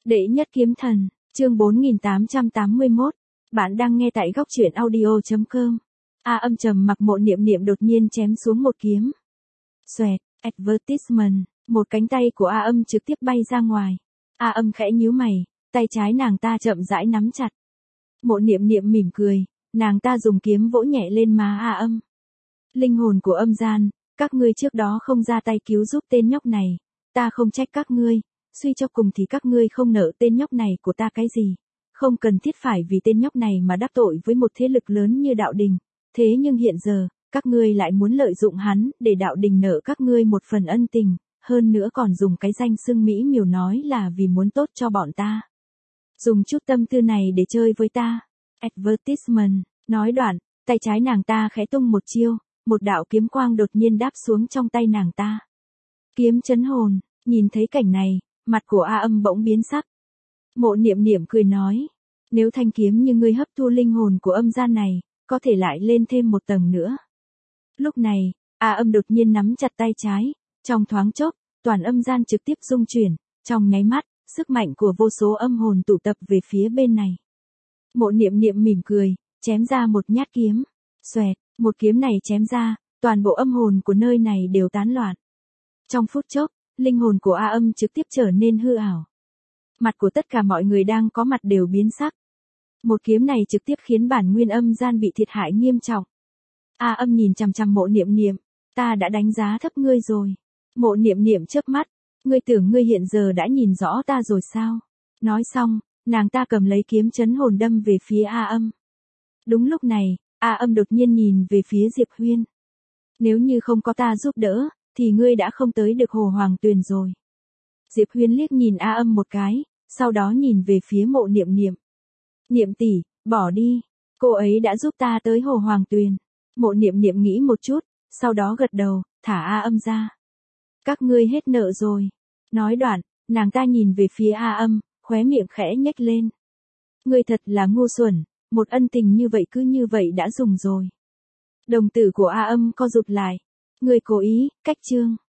Đệ nhất kiếm thần, chương 4881. Bạn đang nghe tại góc truyện audio.com. A Âm trầm mặc Mộ Niệm Niệm đột nhiên chém xuống một kiếm. Xoẹt, advertisement, một cánh tay của A Âm trực tiếp bay ra ngoài. A Âm khẽ nhíu mày, tay trái nàng ta chậm rãi nắm chặt. Mộ Niệm Niệm mỉm cười, nàng ta dùng kiếm vỗ nhẹ lên má A Âm. Linh hồn của âm gian, các ngươi trước đó không ra tay cứu giúp tên nhóc này, ta không trách các ngươi, suy cho cùng thì các ngươi không nợ tên nhóc này của ta cái gì, không cần thiết phải vì tên nhóc này mà đắc tội với một thế lực lớn như đạo đình, thế nhưng hiện giờ, các ngươi lại muốn lợi dụng hắn để đạo đình nợ các ngươi một phần ân tình, hơn nữa còn dùng cái danh xưng mỹ miều nói là vì muốn tốt cho bọn ta. Dùng chút tâm tư này để chơi với ta. Advertisement, nói đoạn, tay trái nàng ta khẽ tung một chiêu, một đạo kiếm quang đột nhiên đáp xuống trong tay nàng ta. Kiếm chấn hồn, nhìn thấy cảnh này, mặt của A Âm bỗng biến sắc. Mộ Niệm Niệm cười nói, nếu thanh kiếm như ngươi hấp thu linh hồn của âm gian này, có thể lại lên thêm một tầng nữa. Lúc này, A Âm đột nhiên nắm chặt tay trái, trong thoáng chốc, toàn âm gian trực tiếp rung chuyển, trong nháy mắt, sức mạnh của vô số âm hồn tụ tập về phía bên này. Mộ Niệm Niệm mỉm cười, chém ra một nhát kiếm. Xoẹt, một kiếm này chém ra, toàn bộ âm hồn của nơi này đều tán loạn. Trong phút chốc, linh hồn của A Âm trực tiếp trở nên hư ảo. Mặt của tất cả mọi người đang có mặt đều biến sắc. Một kiếm này trực tiếp khiến bản nguyên âm gian bị thiệt hại nghiêm trọng. A Âm nhìn chằm chằm Mộ Niệm Niệm, ta đã đánh giá thấp ngươi rồi. Mộ Niệm Niệm chớp mắt, ngươi tưởng ngươi hiện giờ đã nhìn rõ ta rồi sao? Nói xong, nàng ta cầm lấy kiếm chấn hồn đâm về phía A Âm. Đúng lúc này, A Âm đột nhiên nhìn về phía Diệp Huyên. Nếu như không có ta giúp đỡ, thì ngươi đã không tới được Hồ Hoàng Tuyền rồi. Diệp Huyên liếc nhìn A Âm một cái, sau đó nhìn về phía Mộ Niệm Niệm. Niệm tỷ, bỏ đi, cô ấy đã giúp ta tới Hồ Hoàng Tuyền. Mộ Niệm Niệm nghĩ một chút, sau đó gật đầu, thả A Âm ra. Các ngươi hết nợ rồi. Nói đoạn, nàng ta nhìn về phía A Âm, khóe miệng khẽ nhếch lên. Ngươi thật là ngu xuẩn, một ân tình như vậy cứ như vậy đã dùng rồi. Đồng tử của A Âm co rụt lại. Ngươi cố ý, cách chương.